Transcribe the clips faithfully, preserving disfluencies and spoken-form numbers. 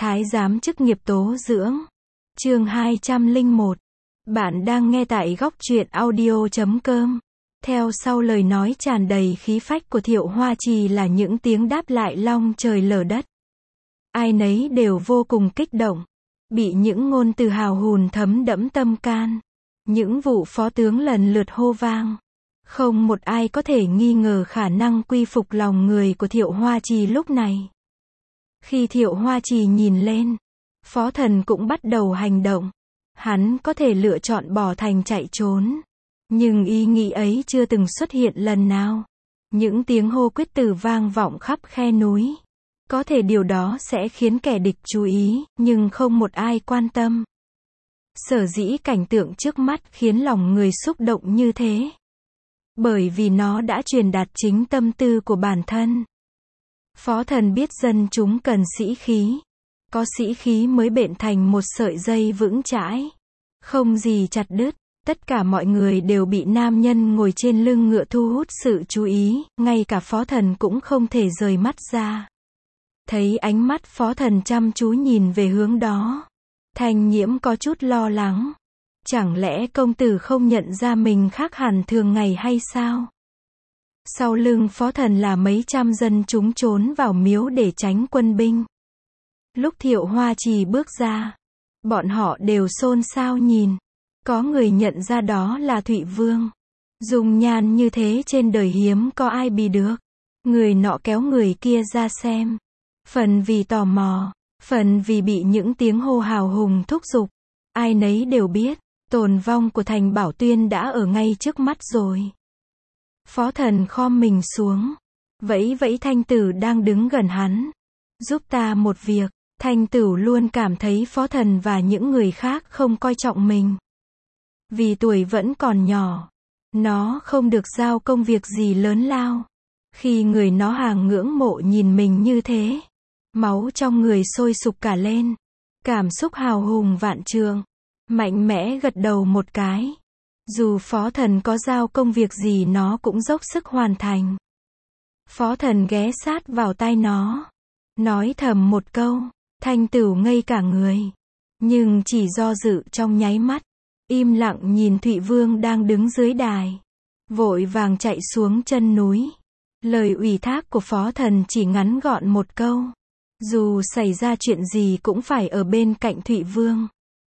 Thái giám chức nghiệp tố dưỡng. Chương hai trăm lẻ một. Bạn đang nghe tại góc truyện audio chấm com. Theo sau lời nói tràn đầy khí phách của Thiệu Hoa Trì là những tiếng đáp lại long trời lở đất. Ai nấy đều vô cùng kích động, bị những ngôn từ hào hùng thấm đẫm tâm can. Những vụ phó tướng lần lượt hô vang. Không một ai có thể nghi ngờ khả năng quy phục lòng người của Thiệu Hoa Trì lúc này. Khi Thiệu Hoa Trì nhìn lên, Phó Thần cũng bắt đầu hành động. Hắn có thể lựa chọn bỏ thành chạy trốn. Nhưng ý nghĩ ấy chưa từng xuất hiện lần nào. Những tiếng hô quyết tử vang vọng khắp khe núi. Có thể điều đó sẽ khiến kẻ địch chú ý, nhưng không một ai quan tâm. Sở dĩ cảnh tượng trước mắt khiến lòng người xúc động như thế. Bởi vì nó đã truyền đạt chính tâm tư của bản thân. Phó Thần biết dân chúng cần sĩ khí. Có sĩ khí mới bện thành một sợi dây vững chãi. Không gì chặt đứt. Tất cả mọi người đều bị nam nhân ngồi trên lưng ngựa thu hút sự chú ý, ngay cả Phó Thần cũng không thể rời mắt ra. Thấy ánh mắt Phó Thần chăm chú nhìn về hướng đó, Thanh Nhiễm có chút lo lắng. Chẳng lẽ công tử không nhận ra mình khác hẳn thường ngày hay sao? Sau lưng Phó Thần là mấy trăm dân chúng trốn vào miếu để tránh quân binh. Lúc Thiệu Hoa Trì bước ra, bọn họ đều xôn xao nhìn. Có người nhận ra đó là Thụy Vương. Dung nhan như thế trên đời hiếm có ai bì được. Người nọ kéo người kia ra xem. Phần vì tò mò, phần vì bị những tiếng hô hào hùng thúc giục. Ai nấy đều biết, tồn vong của thành Bảo Tuyên đã ở ngay trước mắt rồi. Phó Thần khom mình xuống, vẫy vẫy Thanh Tử đang đứng gần hắn. Giúp ta một việc. Thanh Tử luôn cảm thấy Phó Thần và những người khác không coi trọng mình. Vì tuổi vẫn còn nhỏ, nó không được giao công việc gì lớn lao. Khi người nó hàng ngưỡng mộ nhìn mình như thế, máu trong người sôi sục cả lên. Cảm xúc hào hùng vạn trượng, mạnh mẽ gật đầu một cái. Dù Phó Thần có giao công việc gì nó cũng dốc sức hoàn thành. Phó Thần ghé sát vào tai nó, nói thầm một câu. Thanh Tử ngây cả người, nhưng chỉ do dự trong nháy mắt. Im lặng nhìn Thụy Vương đang đứng dưới đài, vội vàng chạy xuống chân núi. Lời ủy thác của Phó Thần chỉ ngắn gọn một câu. Dù xảy ra chuyện gì cũng phải ở bên cạnh Thụy Vương.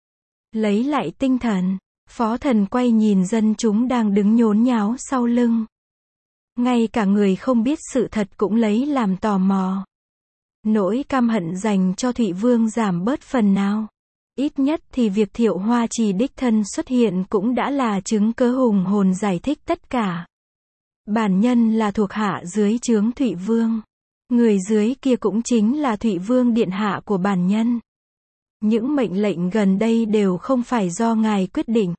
Lấy lại tinh thần, Phó Thần quay nhìn dân chúng đang đứng nhốn nháo sau lưng. Ngay cả người không biết sự thật cũng lấy làm tò mò. Nỗi căm hận dành cho Thụy Vương giảm bớt phần nào. Ít nhất thì việc Thiệu Hoa Trì đích thân xuất hiện cũng đã là chứng cớ hùng hồn giải thích tất cả. Bản nhân là thuộc hạ dưới trướng Thụy Vương. Người dưới kia cũng chính là Thụy Vương điện hạ của bản nhân. Những mệnh lệnh gần đây đều không phải do ngài quyết định.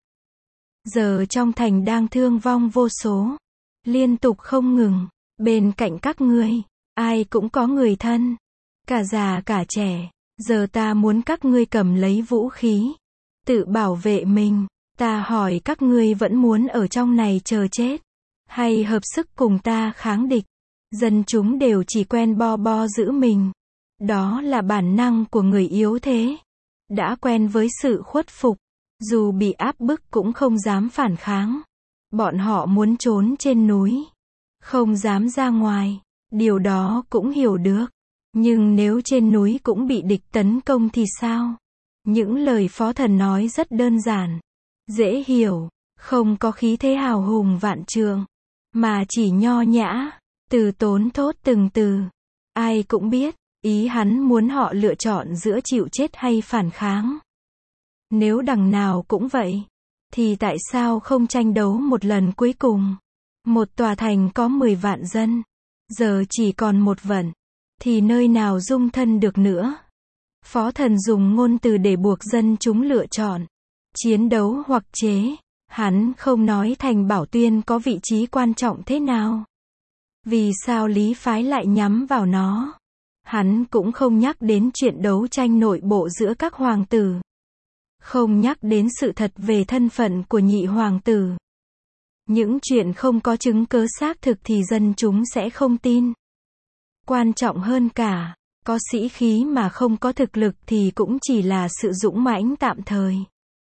Giờ trong thành đang thương vong vô số, liên tục không ngừng. Bên cạnh các ngươi, ai cũng có người thân, cả già cả trẻ. Giờ ta muốn các ngươi cầm lấy vũ khí, tự bảo vệ mình. Ta hỏi các ngươi vẫn muốn ở trong này chờ chết, hay hợp sức cùng ta kháng địch? Dân chúng đều chỉ quen bo bo giữ mình. Đó là bản năng của người yếu thế. Đã quen với sự khuất phục, dù bị áp bức cũng không dám phản kháng. Bọn họ muốn trốn trên núi, không dám ra ngoài. Điều đó cũng hiểu được. Nhưng nếu trên núi cũng bị địch tấn công thì sao? Những lời Phó Thần nói rất đơn giản, dễ hiểu, không có khí thế hào hùng vạn trượng, mà chỉ nho nhã, từ tốn thốt từng từ. Ai cũng biết, ý hắn muốn họ lựa chọn giữa chịu chết hay phản kháng. Nếu đằng nào cũng vậy, thì tại sao không tranh đấu một lần cuối cùng? Một tòa thành có mười vạn dân, giờ chỉ còn một vạn. Thì nơi nào dung thân được nữa? Phó Thần dùng ngôn từ để buộc dân chúng lựa chọn. Chiến đấu hoặc chế. Hắn không nói thành Bảo Tuyên có vị trí quan trọng thế nào. Vì sao Lý phái lại nhắm vào nó? Hắn cũng không nhắc đến chuyện đấu tranh nội bộ giữa các hoàng tử. Không nhắc đến sự thật về thân phận của nhị hoàng tử. Những chuyện không có chứng cớ xác thực thì dân chúng sẽ không tin. Quan trọng hơn cả, Có sĩ khí mà không có thực lực thì cũng chỉ là sự dũng mãnh tạm thời.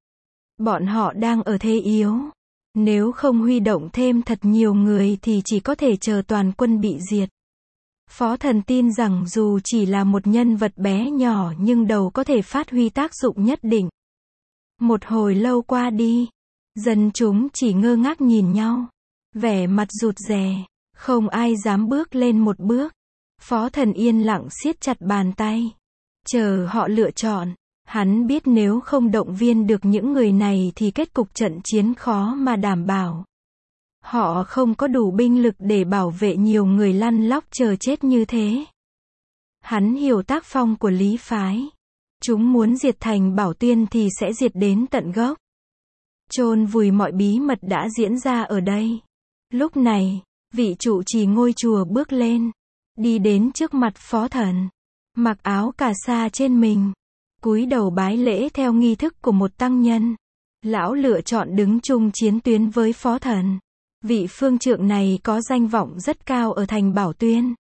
Bọn họ đang ở thế yếu. Nếu không huy động thêm thật nhiều người thì chỉ có thể chờ toàn quân bị diệt. Phó Thần tin rằng dù chỉ là một nhân vật bé nhỏ nhưng đầu có thể phát huy tác dụng nhất định. Một hồi lâu qua đi, dân chúng chỉ ngơ ngác nhìn nhau, vẻ mặt rụt rè, không ai dám bước lên một bước. Phó Thần yên lặng siết chặt bàn tay, chờ họ lựa chọn. Hắn biết nếu không động viên được những người này thì kết cục trận chiến khó mà đảm bảo. Họ không có đủ binh lực để bảo vệ nhiều người lăn lóc chờ chết như thế. Hắn hiểu tác phong của Lý phái. Chúng muốn diệt thành Bảo Tuyên thì sẽ diệt đến tận gốc. Chôn vùi mọi bí mật đã diễn ra ở đây. Lúc này, vị trụ trì ngôi chùa bước lên, đi đến trước mặt Phó Thần, mặc áo cà sa trên mình, cúi đầu bái lễ theo nghi thức của một tăng nhân. Lão lựa chọn đứng chung chiến tuyến với Phó Thần. Vị phương trượng này có danh vọng rất cao ở thành Bảo Tuyên.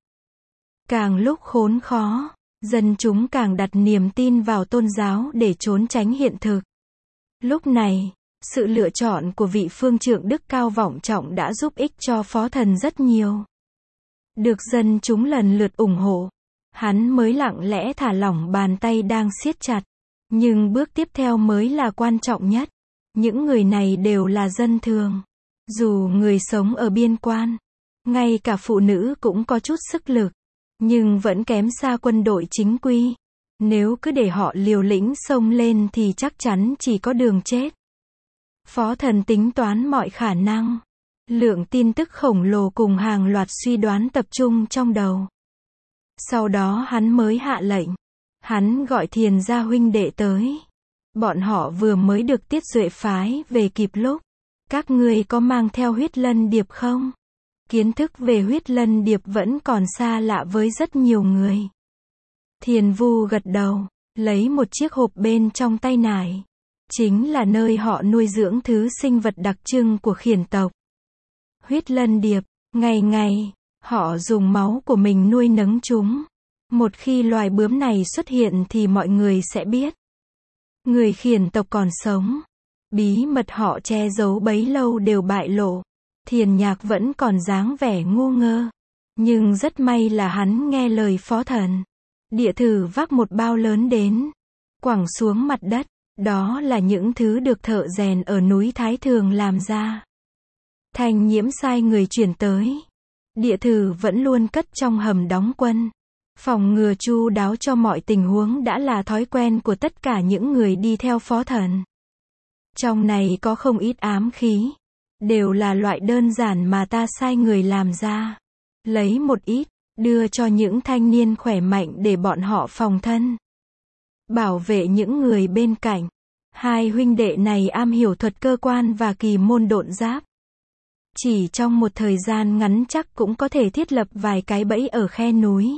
Càng lúc khốn khó, dân chúng càng đặt niềm tin vào tôn giáo để trốn tránh hiện thực. Lúc này, sự lựa chọn của vị phương trượng đức cao vọng trọng đã giúp ích cho Phó Thần rất nhiều. Được dân chúng lần lượt ủng hộ, hắn mới lặng lẽ thả lỏng bàn tay đang siết chặt. Nhưng bước tiếp theo mới là quan trọng nhất. Những người này đều là dân thường. Dù người sống ở biên quan, ngay cả phụ nữ cũng có chút sức lực, nhưng vẫn kém xa quân đội chính quy. Nếu cứ để họ liều lĩnh xông lên thì chắc chắn chỉ có đường chết. Phó Thần tính toán mọi khả năng. Lượng tin tức khổng lồ cùng hàng loạt suy đoán tập trung trong đầu. Sau đó hắn mới hạ lệnh. Hắn gọi Thiền gia huynh đệ tới. Bọn họ vừa mới được Tiết Duệ phái về kịp lúc. Các ngươi có mang theo huyết lân điệp không? Kiến thức về huyết lân điệp vẫn còn xa lạ với rất nhiều người. Thiền Vu gật đầu, lấy một chiếc hộp bên trong tay nải. Chính là nơi họ nuôi dưỡng thứ sinh vật đặc trưng của Khiển tộc. Huyết lân điệp, ngày ngày, họ dùng máu của mình nuôi nấng chúng. Một khi loài bướm này xuất hiện thì mọi người sẽ biết. Người Khiển tộc còn sống. Bí mật họ che giấu bấy lâu đều bại lộ. Thiền Nhạc vẫn còn dáng vẻ ngu ngơ. Nhưng rất may là hắn nghe lời Phó Thần. Địa thử vác một bao lớn đến, quẳng xuống mặt đất. Đó là những thứ được thợ rèn ở núi Thái Thường làm ra. Thành Nhiễm sai người chuyển tới. Địa thử vẫn luôn cất trong hầm đóng quân. Phòng ngừa chu đáo cho mọi tình huống đã là thói quen của tất cả những người đi theo Phó Thần. Trong này có không ít ám khí. Đều là loại đơn giản mà ta sai người làm ra. Lấy một ít, đưa cho những thanh niên khỏe mạnh để bọn họ phòng thân. Bảo vệ những người bên cạnh. Hai huynh đệ này am hiểu thuật cơ quan và kỳ môn độn giáp. Chỉ trong một thời gian ngắn chắc cũng có thể thiết lập vài cái bẫy ở khe núi.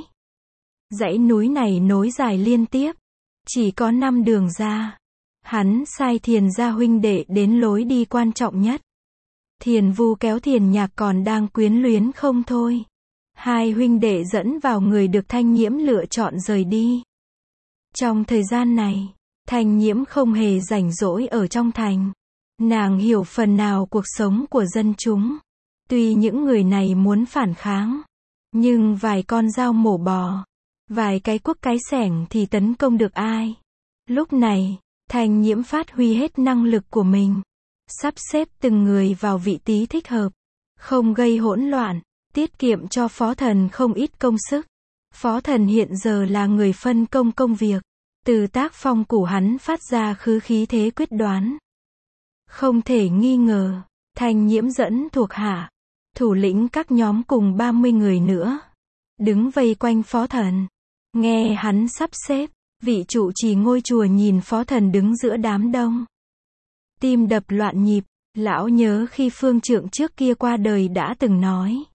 Dãy núi này nối dài liên tiếp. Chỉ có năm đường ra. Hắn sai Thiền gia huynh đệ đến lối đi quan trọng nhất. Thiền Vu kéo Thiền Nhạc còn đang quyến luyến không thôi. Hai huynh đệ dẫn vào người được Thanh Nhiễm lựa chọn rời đi. Trong thời gian này, Thanh Nhiễm không hề rảnh rỗi ở trong thành. Nàng hiểu phần nào cuộc sống của dân chúng. Tuy những người này muốn phản kháng, nhưng vài con dao mổ bò, vài cái cuốc cái xẻng thì tấn công được ai. Lúc này, Thanh Nhiễm phát huy hết năng lực của mình. Sắp xếp từng người vào vị trí thích hợp. Không gây hỗn loạn, tiết kiệm cho Phó Thần không ít công sức. Phó Thần hiện giờ là người phân công công việc. Từ tác phong của hắn phát ra khứ khí thế quyết đoán. Không thể nghi ngờ, Thanh Nhiễm dẫn thuộc hạ, thủ lĩnh các nhóm cùng ba mươi người nữa. Đứng vây quanh Phó Thần. Nghe hắn sắp xếp, vị trụ trì ngôi chùa nhìn Phó Thần đứng giữa đám đông. Tim đập loạn nhịp, lão nhớ khi phương trượng trước kia qua đời đã từng nói.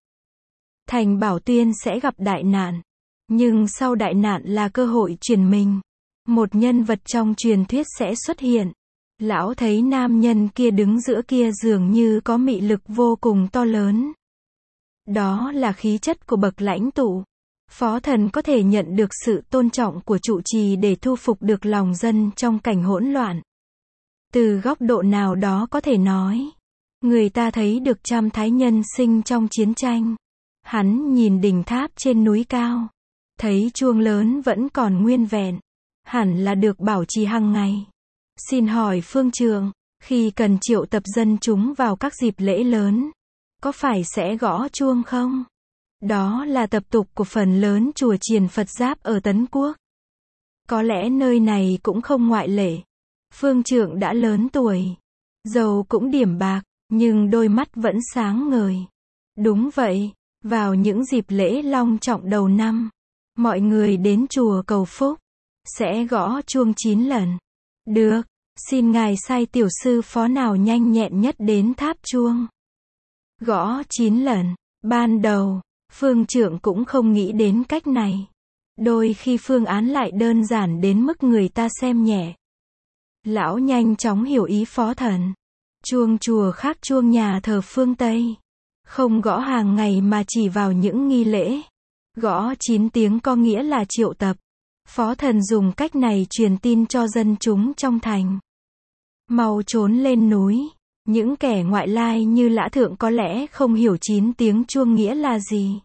Thành Bảo Tuyên sẽ gặp đại nạn. Nhưng sau đại nạn là cơ hội chuyển mình. Một nhân vật trong truyền thuyết sẽ xuất hiện. Lão thấy nam nhân kia đứng giữa kia dường như có mị lực vô cùng to lớn. Đó là khí chất của bậc lãnh tụ. Phó Thần có thể nhận được sự tôn trọng của trụ trì để thu phục được lòng dân trong cảnh hỗn loạn. Từ góc độ nào đó có thể nói, người ta thấy được trăm thái nhân sinh trong chiến tranh. Hắn nhìn đỉnh tháp trên núi cao, thấy chuông lớn vẫn còn nguyên vẹn, hẳn là được bảo trì hàng ngày. Xin hỏi phương trượng, khi cần triệu tập dân chúng vào các dịp lễ lớn, có phải sẽ gõ chuông không? Đó là tập tục của phần lớn chùa chiền Phật Giáp ở Tấn Quốc. Có lẽ nơi này cũng không ngoại lệ. Phương trượng đã lớn tuổi, dầu cũng điểm bạc, nhưng đôi mắt vẫn sáng ngời. Đúng vậy, vào những dịp lễ long trọng đầu năm, mọi người đến chùa cầu phúc, sẽ gõ chuông chín lần. Được, xin ngài sai tiểu sư phó nào nhanh nhẹn nhất đến tháp chuông. Gõ chín lần. Ban đầu, phương trượng cũng không nghĩ đến cách này. Đôi khi phương án lại đơn giản đến mức người ta xem nhẹ. Lão nhanh chóng hiểu ý Phó Thần. Chuông chùa khác chuông nhà thờ phương Tây. Không gõ hàng ngày mà chỉ vào những nghi lễ. Gõ chín tiếng có nghĩa là triệu tập. Phó Thần dùng cách này truyền tin cho dân chúng trong thành. Mau trốn lên núi. Những kẻ ngoại lai như Lã Thượng có lẽ không hiểu chín tiếng chuông nghĩa là gì.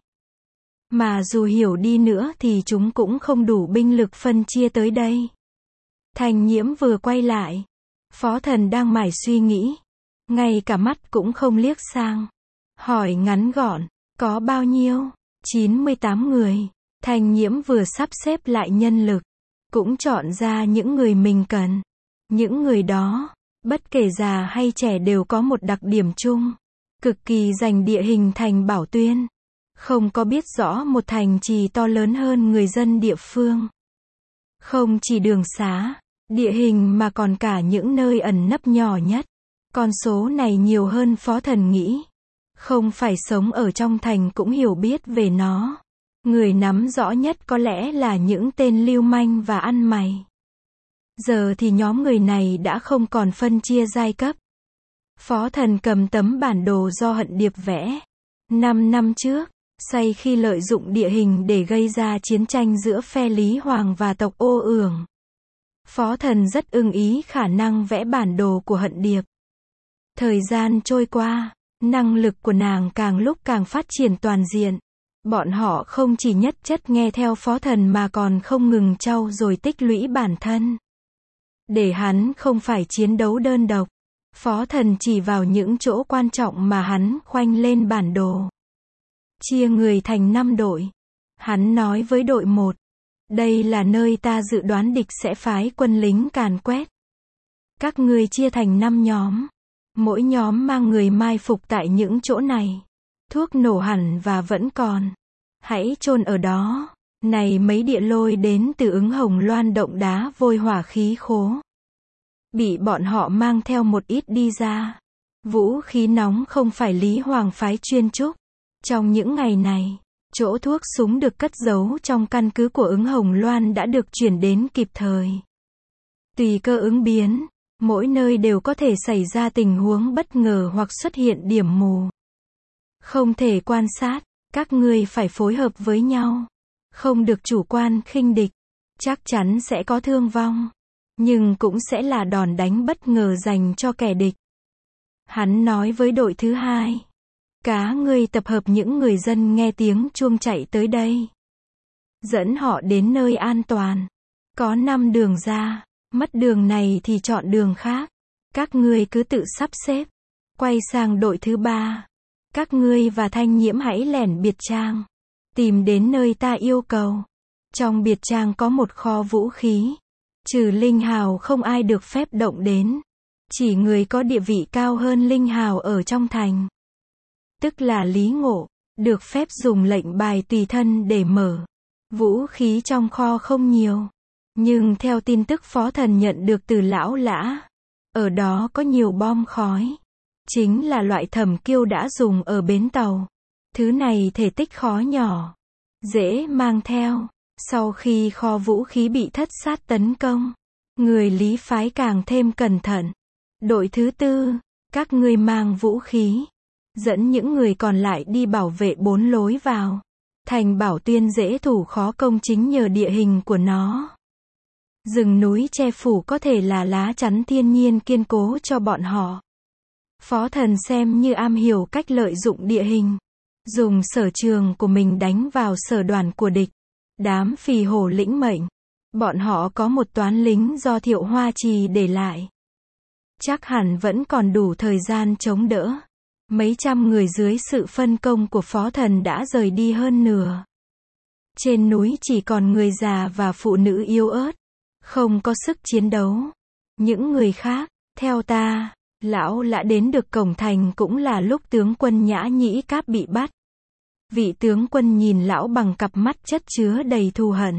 Mà dù hiểu đi nữa thì chúng cũng không đủ binh lực phân chia tới đây. Thành Nhiễm vừa quay lại. Phó Thần đang mải suy nghĩ. Ngay cả mắt cũng không liếc sang. Hỏi ngắn gọn, có bao nhiêu? chín mươi tám người. Thành Nhiễm vừa sắp xếp lại nhân lực. Cũng chọn ra những người mình cần. Những người đó, bất kể già hay trẻ đều có một đặc điểm chung. Cực kỳ dành địa hình thành Bảo Tuyên. Không có biết rõ một thành trì to lớn hơn người dân địa phương. Không chỉ đường xá, địa hình mà còn cả những nơi ẩn nấp nhỏ nhất. Con số này nhiều hơn Phó Thần nghĩ. Không phải sống ở trong thành cũng hiểu biết về nó. Người nắm rõ nhất có lẽ là những tên lưu manh và ăn mày. Giờ thì nhóm người này đã không còn phân chia giai cấp. Phó Thần cầm tấm bản đồ do Hận Điệp vẽ. Năm năm trước, say khi lợi dụng địa hình để gây ra chiến tranh giữa phe Lý Hoàng và tộc Ô Ưởng. Phó Thần rất ưng ý khả năng vẽ bản đồ của Hận Điệp. Thời gian trôi qua, năng lực của nàng càng lúc càng phát triển toàn diện. Bọn họ không chỉ nhất chất nghe theo Phó Thần mà còn không ngừng trau dồi tích lũy bản thân. Để hắn không phải chiến đấu đơn độc, Phó Thần chỉ vào những chỗ quan trọng mà hắn khoanh lên bản đồ. Chia người thành năm đội. Hắn nói với đội một, đây là nơi ta dự đoán địch sẽ phái quân lính càn quét. Các ngươi chia thành năm nhóm. Mỗi nhóm mang người mai phục tại những chỗ này. Thuốc nổ hẳn và vẫn còn. Hãy chôn ở đó. Này mấy địa lôi đến từ Ứng Hồng Loan động đá vôi hỏa khí khố. Bị bọn họ mang theo một ít đi ra. Vũ khí nóng không phải Lý Hoàng phái chuyên trúc. Trong những ngày này, chỗ thuốc súng được cất giấu trong căn cứ của Ứng Hồng Loan đã được chuyển đến kịp thời. Tùy cơ ứng biến, mỗi nơi đều có thể xảy ra tình huống bất ngờ hoặc xuất hiện điểm mù. Không thể quan sát, các ngươi phải phối hợp với nhau. Không được chủ quan khinh địch. Chắc chắn sẽ có thương vong. Nhưng cũng sẽ là đòn đánh bất ngờ dành cho kẻ địch. Hắn nói với đội thứ hai. Cá ngươi tập hợp những người dân nghe tiếng chuông chạy tới đây. Dẫn họ đến nơi an toàn. Có năm đường ra. Mất đường này thì chọn đường khác. Các ngươi cứ tự sắp xếp. Quay sang đội thứ ba. Các ngươi và Thanh Nhiễm hãy lẻn biệt trang. Tìm đến nơi ta yêu cầu. Trong biệt trang có một kho vũ khí. Trừ Linh Hào không ai được phép động đến. Chỉ người có địa vị cao hơn Linh Hào ở trong thành. Tức là Lý Ngộ. Được phép dùng lệnh bài tùy thân để mở. Vũ khí trong kho không nhiều. Nhưng theo tin tức Phó Thần nhận được từ Lão Lã. Ở đó có nhiều bom khói. Chính là loại Thẩm Kiêu đã dùng ở bến tàu. Thứ này thể tích khó nhỏ. Dễ mang theo. Sau khi kho vũ khí bị thất sát tấn công. Người Lý phái càng thêm cẩn thận. Đội thứ tư. Các ngươi mang vũ khí. Dẫn những người còn lại đi bảo vệ bốn lối vào. Thành Bảo Tuyên dễ thủ khó công chính nhờ địa hình của nó. Rừng núi che phủ có thể là lá chắn thiên nhiên kiên cố cho bọn họ. Phó Thần xem như am hiểu cách lợi dụng địa hình, dùng sở trường của mình đánh vào sở đoàn của địch. Đám phì hổ lĩnh mệnh. Bọn họ có một toán lính do Thiệu Hoa Trì để lại. Chắc hẳn vẫn còn đủ thời gian chống đỡ. Mấy trăm người dưới sự phân công của Phó Thần đã rời đi hơn nửa. Trên núi chỉ còn người già và phụ nữ yếu ớt, không có sức chiến đấu. Những người khác, theo ta, lão Lã đến được cổng thành cũng là lúc tướng quân Nhã Nhĩ Cáp bị bắt. Vị tướng quân nhìn lão bằng cặp mắt chất chứa đầy thù hận.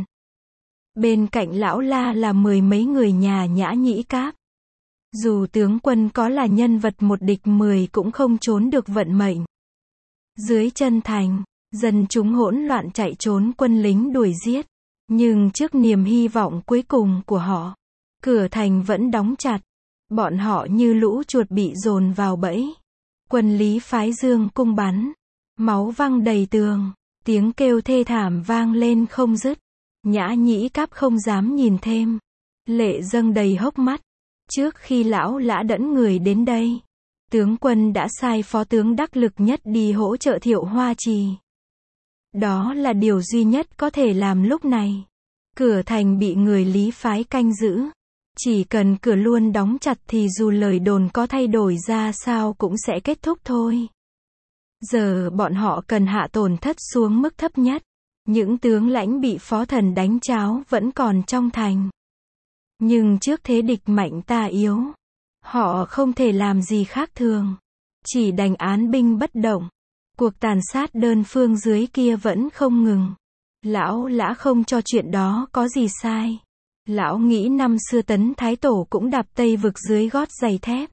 Bên cạnh lão La là mười mấy người nhà Nhã Nhĩ Cáp. Dù tướng quân có là nhân vật một địch mười cũng không trốn được vận mệnh. Dưới chân thành, dân chúng hỗn loạn chạy trốn quân lính đuổi giết. Nhưng trước niềm hy vọng cuối cùng của họ, cửa thành vẫn đóng chặt. Bọn họ như lũ chuột bị dồn vào bẫy. Quân lý phái dương cung bắn. Máu văng đầy tường. Tiếng kêu thê thảm vang lên không dứt. Nhã Nhĩ Cáp không dám nhìn thêm. Lệ dâng đầy hốc mắt. Trước khi lão Lã dẫn người đến đây, tướng quân đã sai phó tướng đắc lực nhất đi hỗ trợ Thiệu Hoa Trì. Đó là điều duy nhất có thể làm lúc này. Cửa thành bị người lý phái canh giữ. Chỉ cần cửa luôn đóng chặt thì dù lời đồn có thay đổi ra sao cũng sẽ kết thúc thôi. Giờ bọn họ cần hạ tổn thất xuống mức thấp nhất. Những tướng lãnh bị Phó Thần đánh cháo vẫn còn trong thành. Nhưng trước thế địch mạnh ta yếu, họ không thể làm gì khác thường. Chỉ đành án binh bất động. Cuộc tàn sát đơn phương dưới kia vẫn không ngừng. Lão Lã không cho chuyện đó có gì sai. Lão nghĩ năm xưa Tấn Thái Tổ cũng đạp Tây vực dưới gót giày thép.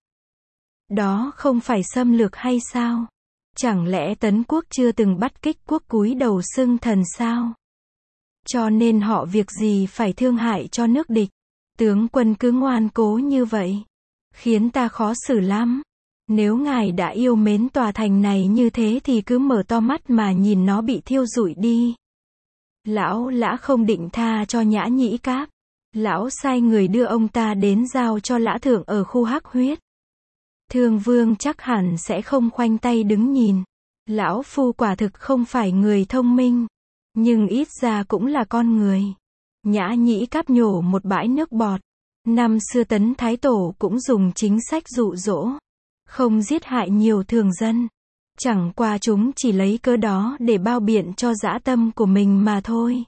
Đó không phải xâm lược hay sao? Chẳng lẽ Tấn quốc chưa từng bắt kích quốc cúi đầu xưng thần sao? Cho nên họ việc gì phải thương hại cho nước địch. Tướng quân cứ ngoan cố như vậy, khiến ta khó xử lắm. Nếu ngài đã yêu mến tòa thành này như thế thì cứ mở to mắt mà nhìn nó bị thiêu rụi đi. Lão Lã không định tha cho Nhã Nhĩ Cáp. Lão sai người đưa ông ta đến giao cho Lã Thượng ở khu Hắc Huyết. Thương Vương chắc hẳn sẽ không khoanh tay đứng nhìn. Lão Phu quả thực không phải người thông minh, nhưng ít ra cũng là con người. Nhã Nhĩ Cáp nhổ một bãi nước bọt. Năm xưa Tấn Thái Tổ cũng dùng chính sách dụ dỗ, không giết hại nhiều thường dân. Chẳng qua chúng chỉ lấy cớ đó để bao biện cho dã tâm của mình mà thôi.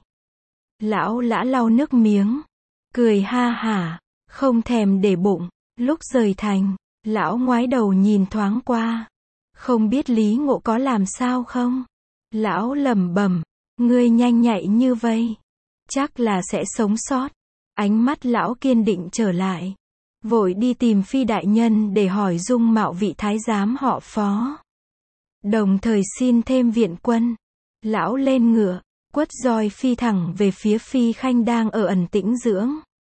Lão Lã lau nước miếng, cười ha hả, không thèm để bụng. Lúc rời thành, lão ngoái đầu nhìn thoáng qua. Không biết Lý Ngộ có làm sao không? Lão lẩm bẩm, ngươi nhanh nhạy như vậy, chắc là sẽ sống sót. Ánh mắt lão kiên định trở lại. Vội đi tìm Phi đại nhân để hỏi dung mạo vị thái giám họ Phó. Đồng thời xin thêm viện quân. Lão lên ngựa, quất roi phi thẳng về phía Phi Khanh đang ở ẩn tĩnh dưỡng.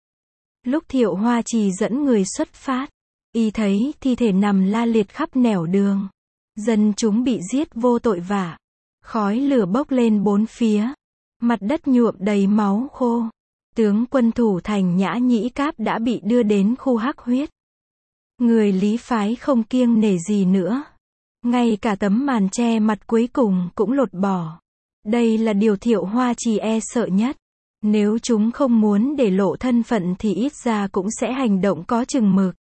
Lúc Thiệu Hoa Trì dẫn người xuất phát, y thấy thi thể nằm la liệt khắp nẻo đường. Dân chúng bị giết vô tội vạ. Khói lửa bốc lên bốn phía. Mặt đất nhuộm đầy máu khô. Tướng quân thủ thành Nhã Nhĩ Cáp đã bị đưa đến khu Hắc Huyết. Người lý phái không kiêng nể gì nữa. Ngay cả tấm màn che mặt cuối cùng cũng lột bỏ. Đây là điều Thiệu Hoa Trì e sợ nhất. Nếu chúng không muốn để lộ thân phận thì ít ra cũng sẽ hành động có chừng mực.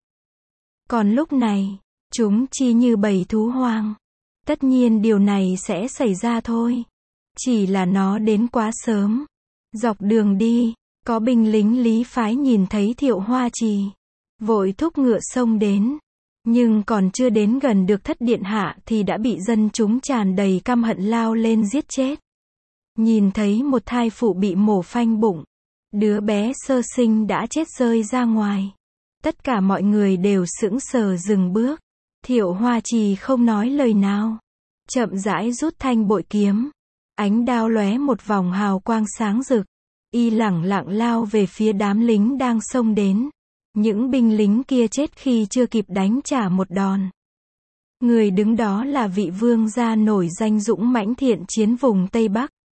Còn lúc này, chúng chỉ như bầy thú hoang. Tất nhiên điều này sẽ xảy ra thôi. Chỉ là nó đến quá sớm. Dọc đường đi, có binh lính lý phái nhìn thấy Thiệu Hoa Trì, vội thúc ngựa xông đến. Nhưng còn chưa đến gần được thất điện hạ thì đã bị dân chúng tràn đầy căm hận lao lên giết chết. Nhìn thấy một thai phụ bị mổ phanh bụng. Đứa bé sơ sinh đã chết rơi ra ngoài. Tất cả mọi người đều sững sờ dừng bước. Thiệu Hoa Trì không nói lời nào. Chậm rãi rút thanh bội kiếm. Ánh đao lóe một vòng hào quang sáng rực. Y lẳng lặng lao về phía đám lính đang xông đến. Những binh lính kia chết khi chưa kịp đánh trả một đòn. Người đứng đó là vị vương gia nổi danh dũng mãnh thiện chiến vùng Tây Bắc.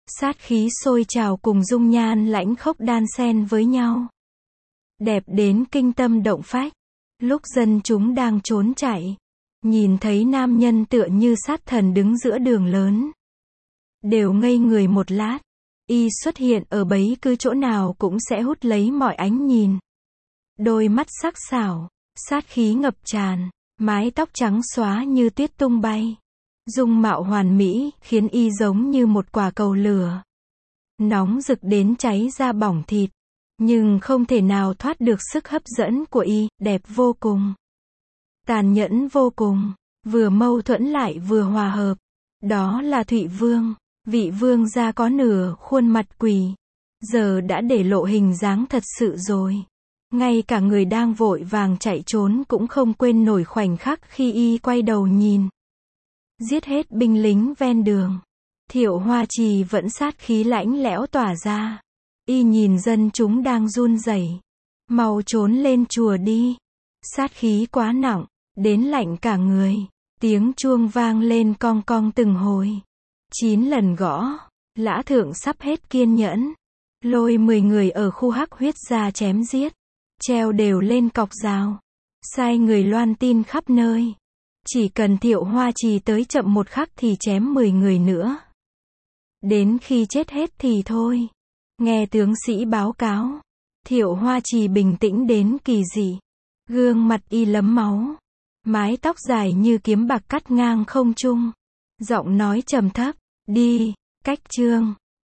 Sát khí sôi trào cùng dung nhan lãnh khốc đan xen với nhau. Đẹp đến kinh tâm động phách. Lúc dân chúng đang trốn chạy, nhìn thấy nam nhân tựa như sát thần đứng giữa đường lớn, đều ngây người một lát. Y xuất hiện ở bấy cứ chỗ nào cũng sẽ hút lấy mọi ánh nhìn. Đôi mắt sắc sảo, sát khí ngập tràn, mái tóc trắng xóa như tuyết tung bay. Dung mạo hoàn mỹ, khiến y giống như một quả cầu lửa. Nóng rực đến cháy da bỏng thịt. Nhưng không thể nào thoát được sức hấp dẫn của y, đẹp vô cùng. Tàn nhẫn vô cùng, vừa mâu thuẫn lại vừa hòa hợp. Đó là Thụy Vương, vị vương gia có nửa khuôn mặt quỷ. Giờ đã để lộ hình dáng thật sự rồi. Ngay cả người đang vội vàng chạy trốn cũng không quên nổi khoảnh khắc khi y quay đầu nhìn. Giết hết binh lính ven đường. Thiệu Hoa Trì vẫn sát khí lãnh lẽo tỏa ra. Y nhìn dân chúng đang run rẩy. Mau trốn lên chùa đi. Sát khí quá nặng, đến lạnh cả người. Tiếng chuông vang lên cong cong từng hồi. Chín lần gõ, Lã Thượng sắp hết kiên nhẫn. Lôi mười người ở khu hắc huyết ra chém giết. Treo đều lên cọc rào. Sai người loan tin khắp nơi. Chỉ cần Thiệu Hoa Trì tới chậm một khắc thì chém mười người nữa. Đến khi chết hết thì thôi. Nghe tướng sĩ báo cáo, Thiệu Hoa Trì bình tĩnh đến kỳ dị. Gương mặt y lấm máu. Mái tóc dài như kiếm bạc cắt ngang không trung. Giọng nói trầm thấp, đi, cách chương.